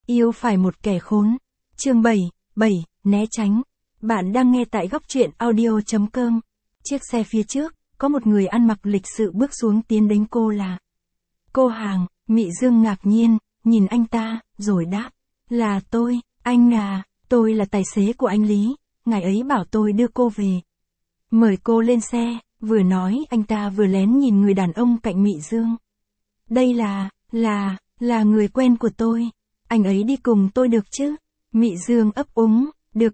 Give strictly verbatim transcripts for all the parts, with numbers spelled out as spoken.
Yêu phải một kẻ khốn. Chương bảy, bảy, né tránh. Bạn đang nghe tại góc truyện audio chấm com. Chiếc xe phía trước, có một người ăn mặc lịch sự bước xuống tiến đến cô là cô hàng. Mị Dương ngạc nhiên, nhìn anh ta, rồi đáp. Là tôi, anh à, tôi là tài xế của anh Lý, ngài ấy bảo tôi đưa cô về. Mời cô lên xe, vừa nói anh ta vừa lén nhìn người đàn ông cạnh Mị Dương. Đây là, là, là người quen của tôi, anh ấy đi cùng tôi được chứ? Mị Dương ấp úng, được.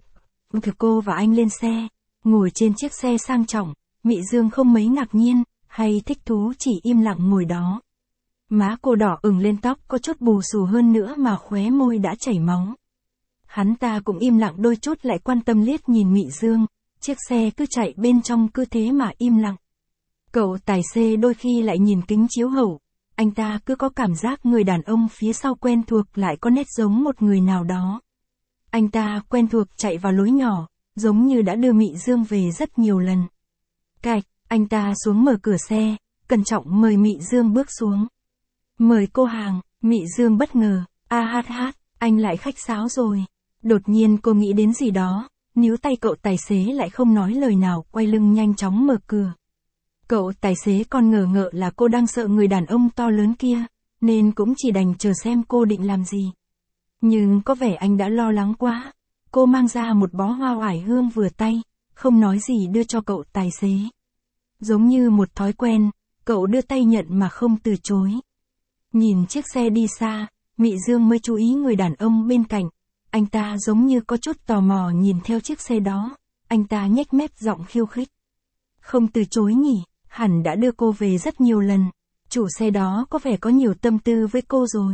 Cô và anh lên xe, ngồi trên chiếc xe sang trọng, Mị Dương không mấy ngạc nhiên, hay thích thú chỉ im lặng ngồi đó. Má cô đỏ ửng lên, tóc có chút bù xù hơn nữa mà khóe môi đã chảy máu. Hắn ta cũng im lặng đôi chút, lại quan tâm liếc nhìn Mị Dương, chiếc xe cứ chạy bên trong cứ thế mà im lặng. Cậu tài xế đôi khi lại nhìn kính chiếu hậu, anh ta cứ có cảm giác người đàn ông phía sau quen thuộc, lại có nét giống một người nào đó. Anh ta quen thuộc chạy vào lối nhỏ, giống như đã đưa Mị Dương về rất nhiều lần. Cạch, anh ta xuống mở cửa xe, cẩn trọng mời Mị Dương bước xuống. Mời cô hàng. Mị Dương bất ngờ, a hát hát, anh lại khách sáo rồi. Đột nhiên cô nghĩ đến gì đó, níu tay cậu tài xế lại không nói lời nào, quay lưng nhanh chóng mở cửa. Cậu tài xế còn ngờ ngợ là cô đang sợ người đàn ông to lớn kia, nên cũng chỉ đành chờ xem cô định làm gì. Nhưng có vẻ anh đã lo lắng quá. Cô mang ra một bó hoa oải hương vừa tay, không nói gì đưa cho cậu tài xế. Giống như một thói quen, cậu đưa tay nhận mà không từ chối. Nhìn chiếc xe đi xa, Mị Dương mới chú ý người đàn ông bên cạnh. Anh ta giống như có chút tò mò nhìn theo chiếc xe đó. Anh ta nhếch mép giọng khiêu khích. Không từ chối nhỉ, hẳn đã đưa cô về rất nhiều lần. Chủ xe đó có vẻ có nhiều tâm tư với cô rồi.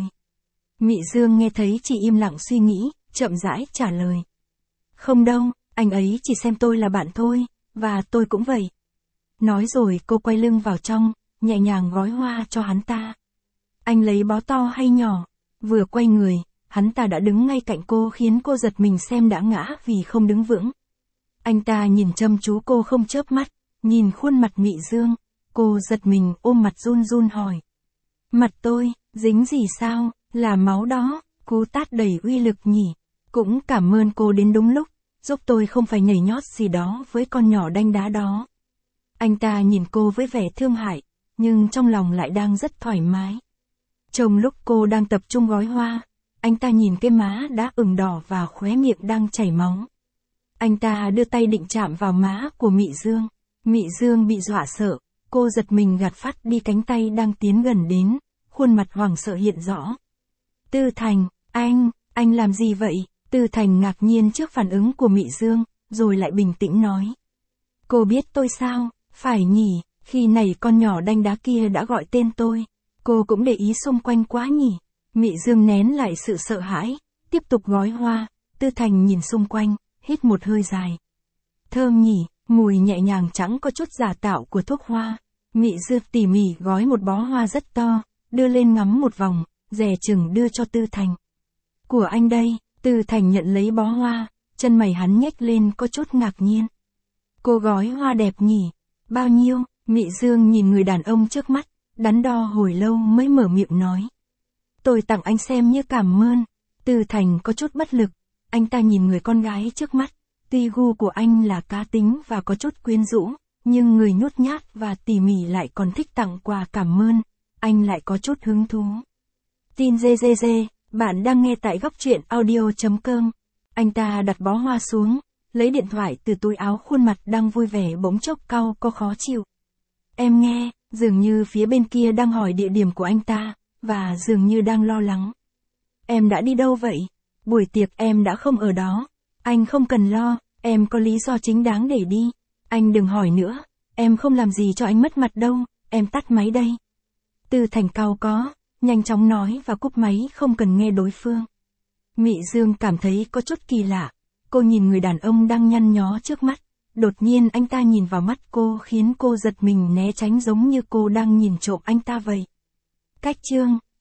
Mị Dương nghe thấy chỉ im lặng suy nghĩ, chậm rãi trả lời. Không đâu, anh ấy chỉ xem tôi là bạn thôi, và tôi cũng vậy. Nói rồi cô quay lưng vào trong, nhẹ nhàng gói hoa cho hắn ta. Anh lấy bó to hay nhỏ? Vừa quay người, hắn ta đã đứng ngay cạnh cô, khiến cô giật mình xem đã ngã vì không đứng vững. Anh ta nhìn chăm chú cô không chớp mắt, nhìn khuôn mặt Mị Dương, cô giật mình ôm mặt run run hỏi. Mặt tôi, dính gì sao, là máu đó, cú tát đầy uy lực nhỉ. Cũng cảm ơn cô đến đúng lúc, giúp tôi không phải nhảy nhót gì đó với con nhỏ đanh đá đó. Anh ta nhìn cô với vẻ thương hại, nhưng trong lòng lại đang rất thoải mái. Trong lúc cô đang tập trung gói hoa, anh ta nhìn cái má đã ửng đỏ và khóe miệng đang chảy máu. Anh ta đưa tay định chạm vào má của Mị Dương. Mị Dương bị dọa sợ, cô giật mình gạt phắt đi cánh tay đang tiến gần đến, khuôn mặt hoảng sợ hiện rõ. Tư Thành, anh, anh làm gì vậy? Tư Thành ngạc nhiên trước phản ứng của Mị Dương, rồi lại bình tĩnh nói. Cô biết tôi sao? Phải nhỉ, khi này con nhỏ đanh đá kia đã gọi tên tôi. Cô cũng để ý xung quanh quá nhỉ. Mị Dương nén lại sự sợ hãi, tiếp tục gói hoa. Tư Thành nhìn xung quanh, hít một hơi dài. Thơm nhỉ, mùi nhẹ nhàng chẳng có chút giả tạo của thuốc hoa. Mị Dương tỉ mỉ gói một bó hoa rất to, đưa lên ngắm một vòng, dè chừng đưa cho Tư Thành. Của anh đây. Tư Thành nhận lấy bó hoa, chân mày hắn nhếch lên có chút ngạc nhiên. Cô gói hoa đẹp nhỉ? Bao nhiêu? Mị Dương nhìn người đàn ông trước mắt, đắn đo hồi lâu mới mở miệng nói. Tôi tặng anh xem như cảm ơn. Tư Thành có chút bất lực, anh ta nhìn người con gái trước mắt. Tuy gu của anh là cá tính và có chút quyến rũ, nhưng người nhút nhát và tỉ mỉ lại còn thích tặng quà cảm ơn, anh lại có chút hứng thú. Tin dê dê dê, bạn đang nghe tại góc truyện audio chấm com. Anh ta đặt bó hoa xuống, lấy điện thoại từ túi áo, khuôn mặt đang vui vẻ bỗng chốc cau có khó chịu. Em nghe, dường như phía bên kia đang hỏi địa điểm của anh ta, và dường như đang lo lắng. Em đã đi đâu vậy? Buổi tiệc em đã không ở đó. Anh không cần lo, em có lý do chính đáng để đi. Anh đừng hỏi nữa, em không làm gì cho anh mất mặt đâu, em tắt máy đây. Tư Thành cau có, nhanh chóng nói và cúp máy không cần nghe đối phương. Mị Dương cảm thấy có chút kỳ lạ, cô nhìn người đàn ông đang nhăn nhó trước mắt. Đột nhiên anh ta nhìn vào mắt cô khiến cô giật mình né tránh, giống như cô đang nhìn trộm anh ta vậy. Cách chương